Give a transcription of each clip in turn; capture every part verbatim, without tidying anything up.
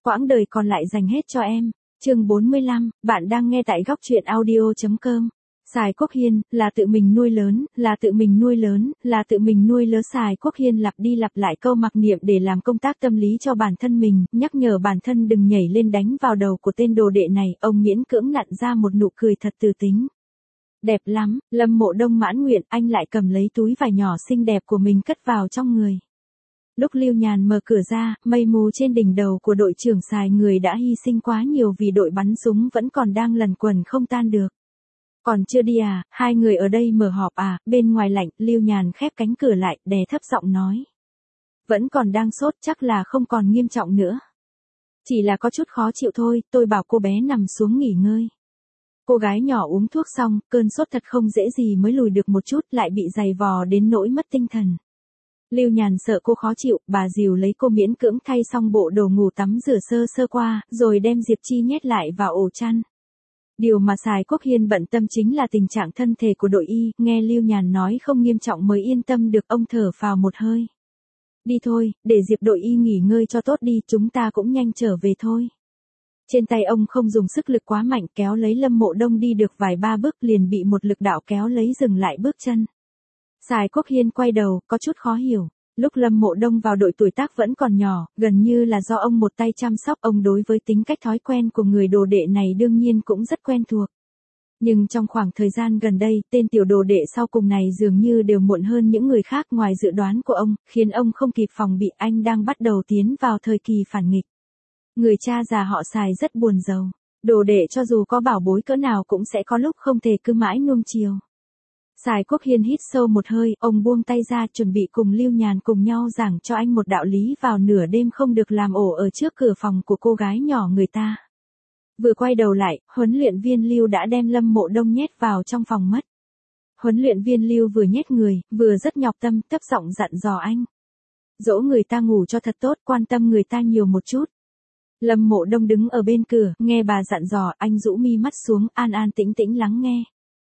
quãng đời còn lại dành hết cho em. Chương bốn mươi lăm, bạn đang nghe tại góc truyện audio chấm com. Sài Quốc Hiên, là tự mình nuôi lớn, là tự mình nuôi lớn, là tự mình nuôi lớn. Sài Quốc Hiên lặp đi lặp lại câu mặc niệm để làm công tác tâm lý cho bản thân mình, nhắc nhở bản thân đừng nhảy lên đánh vào đầu của tên đồ đệ này. Ông miễn cưỡng nặn ra một nụ cười thật từ tính. Đẹp lắm, Lâm Mộ Đông mãn nguyện, anh lại cầm lấy túi vải nhỏ xinh đẹp của mình cất vào trong người. Lúc Lưu Nhàn mở cửa ra, mây mù trên đỉnh đầu của đội trưởng Sài người đã hy sinh quá nhiều vì đội bắn súng vẫn còn đang lẩn quẩn không tan được. Còn chưa đi à, hai người ở đây mở họp à, bên ngoài lạnh. Lưu Nhàn khép cánh cửa lại, đè thấp giọng nói. Vẫn còn đang sốt, chắc là không còn nghiêm trọng nữa. Chỉ là có chút khó chịu thôi, tôi bảo cô bé nằm xuống nghỉ ngơi. Cô gái nhỏ uống thuốc xong, cơn sốt thật không dễ gì mới lùi được một chút, lại bị giày vò đến nỗi mất tinh thần. Lưu Nhàn sợ cô khó chịu, bà dìu lấy cô miễn cưỡng thay xong bộ đồ ngủ tắm rửa sơ sơ qua, rồi đem Diệp Chi nhét lại vào ổ chăn. Điều mà Sài Quốc Hiên bận tâm chính là tình trạng thân thể của đội y, nghe Lưu Nhàn nói không nghiêm trọng mới yên tâm được. Ông thở phào một hơi. Đi thôi, để Diệp đội y nghỉ ngơi cho tốt đi, chúng ta cũng nhanh trở về thôi. Trên tay ông không dùng sức lực quá mạnh, kéo lấy Lâm Mộ Đông đi được vài ba bước liền bị một lực đạo kéo lấy dừng lại bước chân. Sài Quốc Hiên quay đầu, có chút khó hiểu. Lúc Lâm Mộ Đông vào đội tuổi tác vẫn còn nhỏ, gần như là do ông một tay chăm sóc. Ông đối với tính cách thói quen của người đồ đệ này đương nhiên cũng rất quen thuộc. Nhưng trong khoảng thời gian gần đây, tên tiểu đồ đệ sau cùng này dường như đều muộn hơn những người khác ngoài dự đoán của ông, khiến ông không kịp phòng bị. Anh đang bắt đầu tiến vào thời kỳ phản nghịch. Người cha già họ Sài rất buồn rầu. Đồ đệ cho dù có bảo bối cỡ nào cũng sẽ có lúc không thể cứ mãi nuông chiều. Sài Quốc Hiên hít sâu một hơi, ông buông tay ra chuẩn bị cùng Lưu Nhàn cùng nhau giảng cho anh một đạo lý vào nửa đêm không được làm ổ ở trước cửa phòng của cô gái nhỏ người ta. Vừa quay đầu lại, huấn luyện viên Lưu đã đem Lâm Mộ Đông nhét vào trong phòng mất. Huấn luyện viên Lưu vừa nhét người, vừa rất nhọc tâm, thấp giọng dặn dò anh. Dỗ người ta ngủ cho thật tốt, quan tâm người ta nhiều một chút. Lâm Mộ Đông đứng ở bên cửa, nghe bà dặn dò, anh rũ mi mắt xuống, an an tĩnh tĩnh lắng nghe.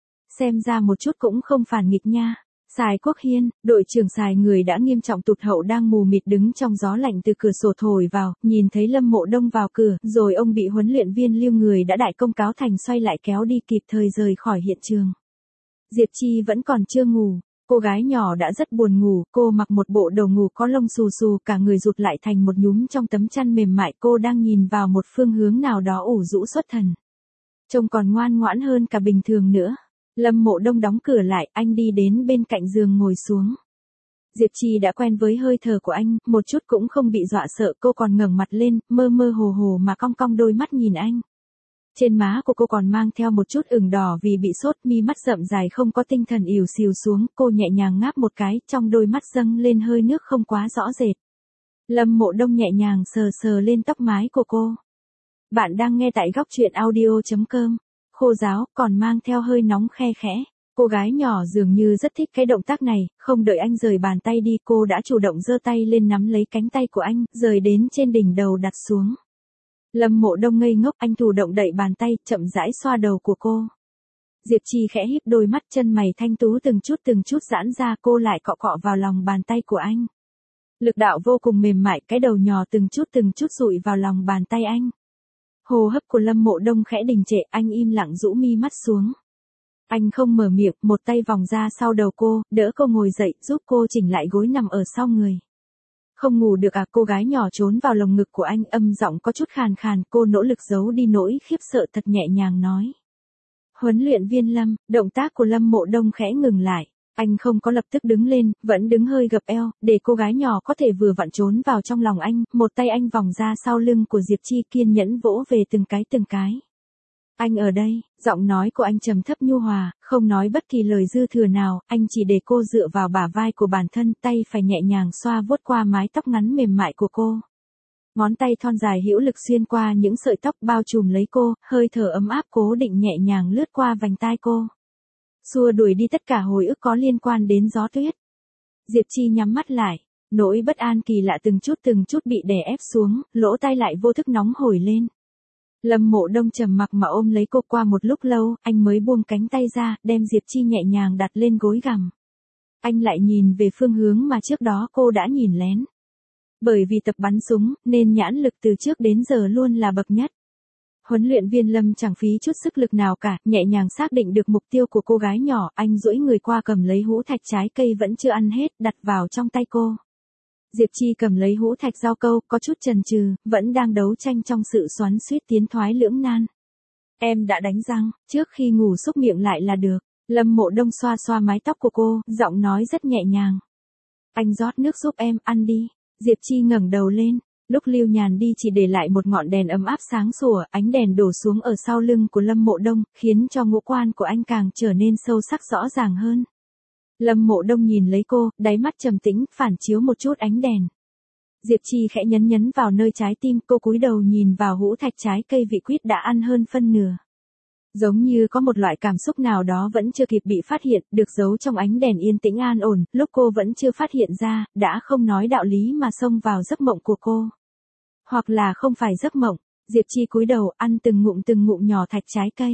Xem ra một chút cũng không phản nghịch nha. Sài Quốc Hiên, đội trưởng Sài người đã nghiêm trọng tụt hậu đang mù mịt đứng trong gió lạnh từ cửa sổ thổi vào, nhìn thấy Lâm Mộ Đông vào cửa, rồi ông bị huấn luyện viên Lưu người đã đại công cáo thành xoay lại kéo đi kịp thời rời khỏi hiện trường. Diệp Chi vẫn còn chưa ngủ. Cô gái nhỏ đã rất buồn ngủ, cô mặc một bộ đồ ngủ có lông xù xù, cả người rụt lại thành một nhúm trong tấm chăn mềm mại. Cô đang nhìn vào một phương hướng nào đó ủ rũ xuất thần. Trông còn ngoan ngoãn hơn cả bình thường nữa. Lâm Mộ Đông đóng cửa lại, anh đi đến bên cạnh giường ngồi xuống. Diệp Chi đã quen với hơi thở của anh, một chút cũng không bị dọa sợ. Cô còn ngẩng mặt lên, mơ mơ hồ hồ mà cong cong đôi mắt nhìn anh. Trên má của cô còn mang theo một chút ửng đỏ vì bị sốt, mi mắt rậm dài không có tinh thần ỉu xìu xuống. Cô nhẹ nhàng ngáp một cái, trong đôi mắt dâng lên hơi nước không quá rõ rệt. Lâm Mộ Đông nhẹ nhàng sờ sờ lên tóc mái của cô. Bạn đang nghe tại góc truyện audio chấm com. Khô ráo, còn mang theo hơi nóng khe khẽ. Cô gái nhỏ dường như rất thích cái động tác này, không đợi anh rời bàn tay đi, cô đã chủ động giơ tay lên nắm lấy cánh tay của anh, rời đến trên đỉnh đầu đặt xuống. Lâm Mộ Đông ngây ngốc, anh chủ động đẩy bàn tay, chậm rãi xoa đầu của cô. Diệp Chi khẽ híp đôi mắt, chân mày thanh tú từng chút từng chút giãn ra, cô lại cọ cọ vào lòng bàn tay của anh. Lực đạo vô cùng mềm mại, cái đầu nhỏ từng chút từng chút dụi vào lòng bàn tay anh. Hô hấp của Lâm Mộ Đông khẽ đình trệ, anh im lặng rũ mi mắt xuống. Anh không mở miệng, một tay vòng ra sau đầu cô, đỡ cô ngồi dậy, giúp cô chỉnh lại gối nằm ở sau người. Không ngủ được à? Cô gái nhỏ trốn vào lồng ngực của anh, âm giọng có chút khàn khàn, cô nỗ lực giấu đi nỗi khiếp sợ thật nhẹ nhàng nói. Huấn luyện viên Lâm, động tác của Lâm Mộ Đông khẽ ngừng lại. Anh không có lập tức đứng lên, vẫn đứng hơi gập eo, để cô gái nhỏ có thể vừa vặn trốn vào trong lòng anh. Một tay anh vòng ra sau lưng của Diệp Chi, kiên nhẫn vỗ về từng cái từng cái. Anh ở đây, giọng nói của anh trầm thấp nhu hòa, không nói bất kỳ lời dư thừa nào, anh chỉ để cô dựa vào bả vai của bản thân, tay phải nhẹ nhàng xoa vuốt qua mái tóc ngắn mềm mại của cô. Ngón tay thon dài hữu lực xuyên qua những sợi tóc bao trùm lấy cô, hơi thở ấm áp cố định nhẹ nhàng lướt qua vành tai cô. Xua đuổi đi tất cả hồi ức có liên quan đến gió tuyết. Diệp Chi nhắm mắt lại, nỗi bất an kỳ lạ từng chút từng chút bị đè ép xuống, lỗ tai lại vô thức nóng hổi lên. Lâm Mộ Đông trầm mặc mà ôm lấy cô, qua một lúc lâu, anh mới buông cánh tay ra, đem Diệp Chi nhẹ nhàng đặt lên gối gằm. Anh lại nhìn về phương hướng mà trước đó cô đã nhìn lén. Bởi vì tập bắn súng, nên nhãn lực từ trước đến giờ luôn là bậc nhất. Huấn luyện viên Lâm chẳng phí chút sức lực nào cả, nhẹ nhàng xác định được mục tiêu của cô gái nhỏ, anh duỗi người qua cầm lấy hũ thạch trái cây vẫn chưa ăn hết, đặt vào trong tay cô. Diệp Chi cầm lấy hũ thạch rau câu, có chút chần chừ, vẫn đang đấu tranh trong sự xoắn xuýt tiến thoái lưỡng nan. Em đã đánh răng, trước khi ngủ xúc miệng lại là được. Lâm Mộ Đông xoa xoa mái tóc của cô, giọng nói rất nhẹ nhàng. Anh rót nước giúp em, ăn đi. Diệp Chi ngẩng đầu lên, lúc Lưu Nhàn đi chỉ để lại một ngọn đèn ấm áp sáng sủa, ánh đèn đổ xuống ở sau lưng của Lâm Mộ Đông, khiến cho ngũ quan của anh càng trở nên sâu sắc rõ ràng hơn. Lâm Mộ Đông nhìn lấy cô, đáy mắt trầm tĩnh, phản chiếu một chút ánh đèn. Diệp Chi khẽ nhấn nhấn vào nơi trái tim, cô cúi đầu nhìn vào hũ thạch trái cây vị quýt đã ăn hơn phân nửa. Giống như có một loại cảm xúc nào đó vẫn chưa kịp bị phát hiện, được giấu trong ánh đèn yên tĩnh an ổn, lúc cô vẫn chưa phát hiện ra, đã không nói đạo lý mà xông vào giấc mộng của cô. Hoặc là không phải giấc mộng, Diệp Chi cúi đầu ăn từng ngụm từng ngụm nhỏ thạch trái cây.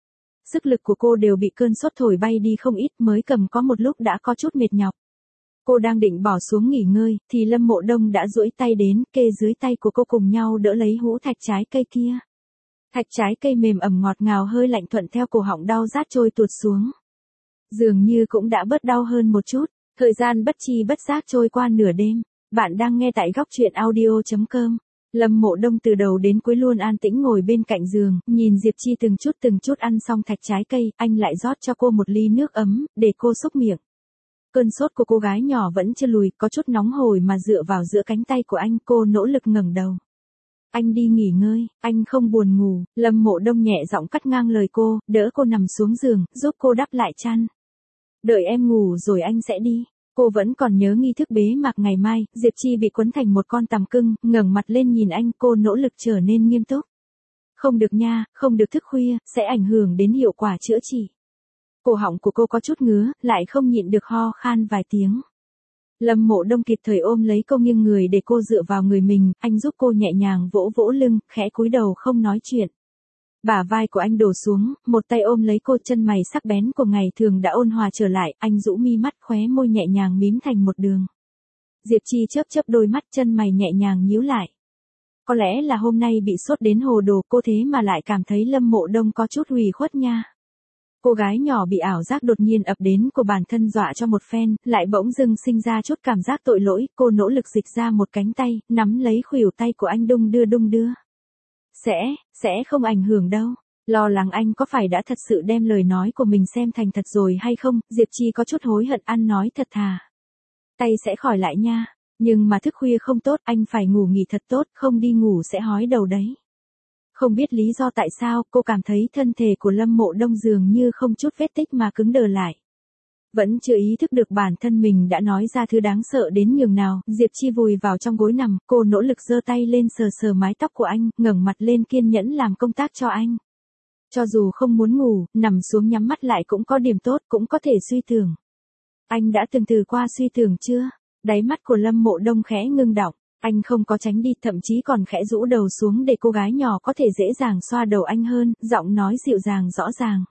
Sức lực của cô đều bị cơn sốt thổi bay đi không ít, mới cầm có một lúc đã có chút mệt nhọc. Cô đang định bỏ xuống nghỉ ngơi, thì Lâm Mộ Đông đã duỗi tay đến, kê dưới tay của cô cùng nhau đỡ lấy hũ thạch trái cây kia. Thạch trái cây mềm ẩm ngọt ngào hơi lạnh thuận theo cổ họng đau rát trôi tuột xuống. Dường như cũng đã bớt đau hơn một chút, thời gian bất chi bất giác trôi qua nửa đêm. Bạn đang nghe tại góc truyện audio chấm com. Lâm Mộ Đông từ đầu đến cuối luôn an tĩnh ngồi bên cạnh giường, nhìn Diệp Chi từng chút từng chút ăn xong thạch trái cây, anh lại rót cho cô một ly nước ấm, để cô xúc miệng. Cơn sốt của cô gái nhỏ vẫn chưa lùi, có chút nóng hổi mà dựa vào giữa cánh tay của anh, cô nỗ lực ngẩng đầu. Anh đi nghỉ ngơi, anh không buồn ngủ. Lâm Mộ Đông nhẹ giọng cắt ngang lời cô, đỡ cô nằm xuống giường, giúp cô đắp lại chăn. Đợi em ngủ rồi anh sẽ đi. Cô vẫn còn nhớ nghi thức bế mạc ngày mai, Diệp Chi bị quấn thành một con tằm cưng, ngẩng mặt lên nhìn anh, cô nỗ lực trở nên nghiêm túc. Không được nha, không được thức khuya, sẽ ảnh hưởng đến hiệu quả chữa trị. Cổ họng của cô có chút ngứa, lại không nhịn được ho khan vài tiếng. Lâm Mộ Đông kịp thời ôm lấy cô nghiêng người để cô dựa vào người mình, anh giúp cô nhẹ nhàng vỗ vỗ lưng, khẽ cúi đầu không nói chuyện. Bả vai của anh đổ xuống, một tay ôm lấy cô, chân mày sắc bén của ngày thường đã ôn hòa trở lại, anh rũ mi mắt, khóe môi nhẹ nhàng mím thành một đường. Diệp Chi chớp chớp đôi mắt, chân mày nhẹ nhàng nhíu lại. Có lẽ là hôm nay bị sốt đến hồ đồ, cô thế mà lại cảm thấy Lâm Mộ Đông có chút ủy khuất nha. Cô gái nhỏ bị ảo giác đột nhiên ập đến của bản thân dọa cho một phen, lại bỗng dưng sinh ra chút cảm giác tội lỗi, cô nỗ lực dịch ra một cánh tay, nắm lấy khuỷu tay của anh đung đưa đung đưa. Sẽ, sẽ không ảnh hưởng đâu. Lo lắng anh có phải đã thật sự đem lời nói của mình xem thành thật rồi hay không, Diệp Chi có chút hối hận, ăn nói thật thà. Tay sẽ khỏi lại nha, nhưng mà thức khuya không tốt, anh phải ngủ nghỉ thật tốt, không đi ngủ sẽ hói đầu đấy. Không biết lý do tại sao, cô cảm thấy thân thể của Lâm Mộ Đông dường như không chút vết tích mà cứng đờ lại. Vẫn chưa ý thức được bản thân mình đã nói ra thứ đáng sợ đến nhường nào, Diệp Chi vùi vào trong gối nằm, cô nỗ lực giơ tay lên sờ sờ mái tóc của anh, ngẩng mặt lên kiên nhẫn làm công tác cho anh. Cho dù không muốn ngủ, nằm xuống nhắm mắt lại cũng có điểm tốt, cũng có thể suy tưởng. Anh đã từng từ qua suy tưởng chưa? Đáy mắt của Lâm Mộ Đông khẽ ngưng đọng. Anh không có tránh đi, thậm chí còn khẽ rũ đầu xuống để cô gái nhỏ có thể dễ dàng xoa đầu anh hơn, giọng nói dịu dàng rõ ràng.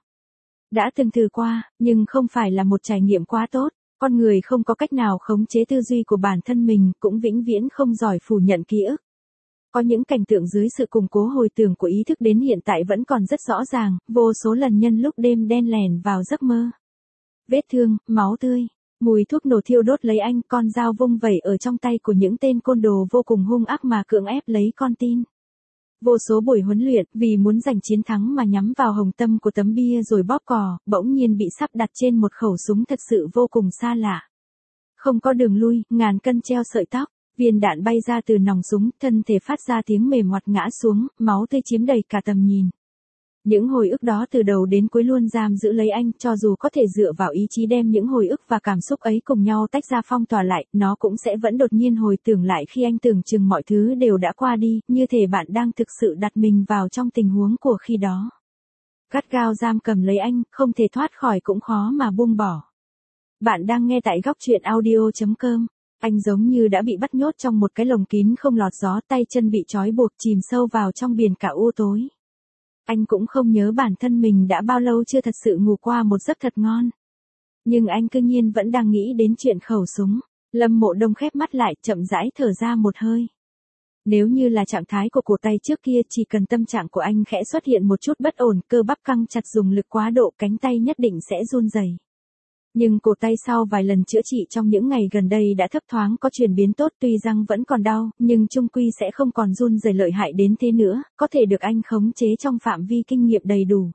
Đã từng thử qua, nhưng không phải là một trải nghiệm quá tốt. Con người không có cách nào khống chế tư duy của bản thân mình, cũng vĩnh viễn không giỏi phủ nhận ký ức. Có những cảnh tượng dưới sự củng cố hồi tưởng của ý thức đến hiện tại vẫn còn rất rõ ràng, vô số lần nhân lúc đêm đen lẻn vào giấc mơ. Vết thương, máu tươi. Mùi thuốc nổ thiêu đốt lấy anh, con dao vung vẩy ở trong tay của những tên côn đồ vô cùng hung ác mà cưỡng ép lấy con tin. Vô số buổi huấn luyện, vì muốn giành chiến thắng mà nhắm vào hồng tâm của tấm bia rồi bóp cò, bỗng nhiên bị sắp đặt trên một khẩu súng thật sự vô cùng xa lạ. Không có đường lui, ngàn cân treo sợi tóc, viên đạn bay ra từ nòng súng, thân thể phát ra tiếng mềm ngoặt ngã xuống, máu tươi chiếm đầy cả tầm nhìn. Những hồi ức đó từ đầu đến cuối luôn giam giữ lấy anh, cho dù có thể dựa vào ý chí đem những hồi ức và cảm xúc ấy cùng nhau tách ra phong tỏa lại, nó cũng sẽ vẫn đột nhiên hồi tưởng lại khi anh tưởng chừng mọi thứ đều đã qua đi, như thể bạn đang thực sự đặt mình vào trong tình huống của khi đó. Gắt gao giam cầm lấy anh, không thể thoát khỏi cũng khó mà buông bỏ. Bạn đang nghe tại góc truyện audio chấm com. Anh giống như đã bị bắt nhốt trong một cái lồng kín không lọt gió, tay chân bị trói buộc chìm sâu vào trong biển cả u tối. Anh cũng không nhớ bản thân mình đã bao lâu chưa thật sự ngủ qua một giấc thật ngon. Nhưng anh cứ nhiên vẫn đang nghĩ đến chuyện khẩu súng. Lâm Mộ Đông khép mắt lại, chậm rãi thở ra một hơi. Nếu như là trạng thái của cổ tay trước kia, chỉ cần tâm trạng của anh khẽ xuất hiện một chút bất ổn, cơ bắp căng chặt dùng lực quá độ, cánh tay nhất định sẽ run rẩy. Nhưng cổ tay sau vài lần chữa trị trong những ngày gần đây đã thấp thoáng có chuyển biến tốt, tuy răng vẫn còn đau, nhưng chung quy sẽ không còn run rẩy lợi hại đến thế nữa, có thể được anh khống chế trong phạm vi kinh nghiệm đầy đủ.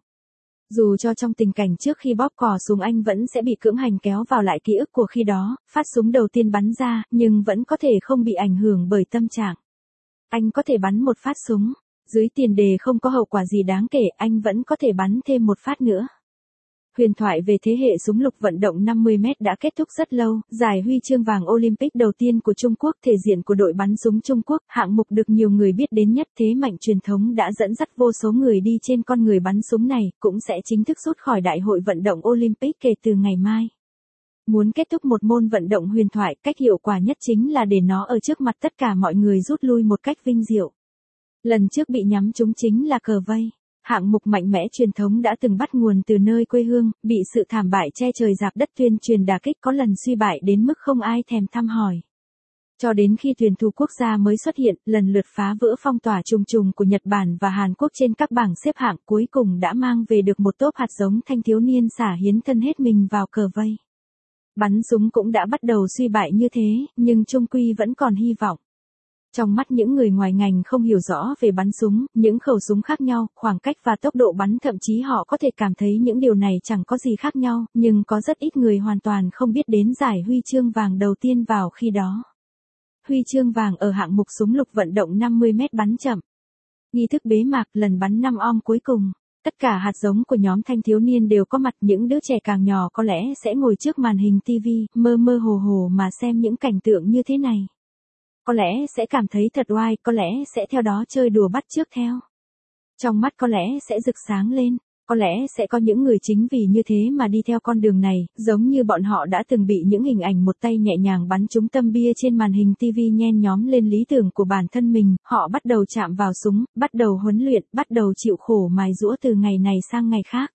Dù cho trong tình cảnh trước khi bóp cò súng anh vẫn sẽ bị cưỡng hành kéo vào lại ký ức của khi đó, phát súng đầu tiên bắn ra, nhưng vẫn có thể không bị ảnh hưởng bởi tâm trạng. Anh có thể bắn một phát súng, dưới tiền đề không có hậu quả gì đáng kể, anh vẫn có thể bắn thêm một phát nữa. Huyền thoại về thế hệ súng lục vận động năm mươi mét đã kết thúc rất lâu, giải huy chương vàng Olympic đầu tiên của Trung Quốc, thể diện của đội bắn súng Trung Quốc, hạng mục được nhiều người biết đến nhất, thế mạnh truyền thống đã dẫn dắt vô số người đi trên con người bắn súng này, cũng sẽ chính thức rút khỏi đại hội vận động Olympic kể từ ngày mai. Muốn kết thúc một môn vận động huyền thoại, cách hiệu quả nhất chính là để nó ở trước mặt tất cả mọi người rút lui một cách vinh diệu. Lần trước bị nhắm trúng chính là cờ vây. Hạng mục mạnh mẽ truyền thống đã từng bắt nguồn từ nơi quê hương, bị sự thảm bại che trời dạp đất tuyên truyền đả kích, có lần suy bại đến mức không ai thèm thăm hỏi. Cho đến khi tuyển thủ quốc gia mới xuất hiện, lần lượt phá vỡ phong tỏa trùng trùng của Nhật Bản và Hàn Quốc trên các bảng xếp hạng, cuối cùng đã mang về được một tốp hạt giống thanh thiếu niên xả hiến thân hết mình vào cờ vây. Bắn súng cũng đã bắt đầu suy bại như thế, nhưng chung quy vẫn còn hy vọng. Trong mắt những người ngoài ngành không hiểu rõ về bắn súng, những khẩu súng khác nhau, khoảng cách và tốc độ bắn, thậm chí họ có thể cảm thấy những điều này chẳng có gì khác nhau, nhưng có rất ít người hoàn toàn không biết đến giải huy chương vàng đầu tiên vào khi đó. Huy chương vàng ở hạng mục súng lục vận động năm mươi mét bắn chậm. Nghi thức bế mạc lần bắn năm om cuối cùng. Tất cả hạt giống của nhóm thanh thiếu niên đều có mặt, những đứa trẻ càng nhỏ có lẽ sẽ ngồi trước màn hình ti vi, mơ mơ hồ hồ mà xem những cảnh tượng như thế này. Có lẽ sẽ cảm thấy thật oai, có lẽ sẽ theo đó chơi đùa bắt chước theo. Trong mắt có lẽ sẽ rực sáng lên, có lẽ sẽ có những người chính vì như thế mà đi theo con đường này, giống như bọn họ đã từng bị những hình ảnh một tay nhẹ nhàng bắn trúng tâm bia trên màn hình ti vi nhen nhóm lên lý tưởng của bản thân mình, họ bắt đầu chạm vào súng, bắt đầu huấn luyện, bắt đầu chịu khổ mài giũa từ ngày này sang ngày khác.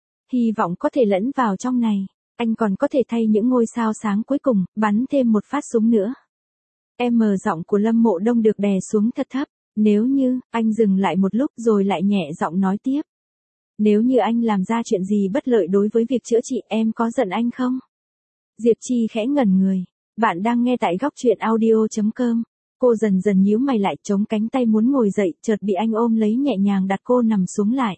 Hy vọng có thể lẫn vào trong này, anh còn có thể thay những ngôi sao sáng cuối cùng, bắn thêm một phát súng nữa. Em giọng của Lâm Mộ Đông được đè xuống thật thấp, nếu như, anh dừng lại một lúc rồi lại nhẹ giọng nói tiếp. Nếu như anh làm ra chuyện gì bất lợi đối với việc chữa trị, em có giận anh không? Diệp Chi khẽ ngẩn người, bạn đang nghe tại góc truyện audio chấm com. Cô dần dần nhíu mày lại, chống cánh tay muốn ngồi dậy, chợt bị anh ôm lấy nhẹ nhàng đặt cô nằm xuống lại.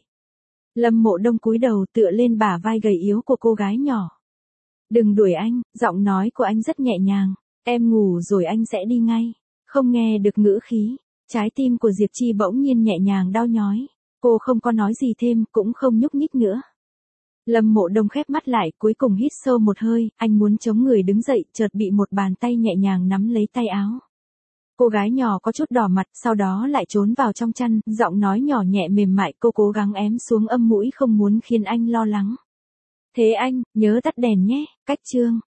Lâm Mộ Đông cúi đầu tựa lên bả vai gầy yếu của cô gái nhỏ. Đừng đuổi anh, giọng nói của anh rất nhẹ nhàng. Em ngủ rồi anh sẽ đi ngay. Không nghe được ngữ khí, trái tim của Diệp Chi bỗng nhiên nhẹ nhàng đau nhói. Cô không có nói gì thêm, cũng không nhúc nhích nữa. Lâm Mộ Đông khép mắt lại, cuối cùng hít sâu một hơi, anh muốn chống người đứng dậy, chợt bị một bàn tay nhẹ nhàng nắm lấy tay áo. Cô gái nhỏ có chút đỏ mặt, sau đó lại trốn vào trong chăn, giọng nói nhỏ nhẹ mềm mại, cô cố gắng ém xuống âm mũi không muốn khiến anh lo lắng. Thế anh, nhớ tắt đèn nhé, cách chương.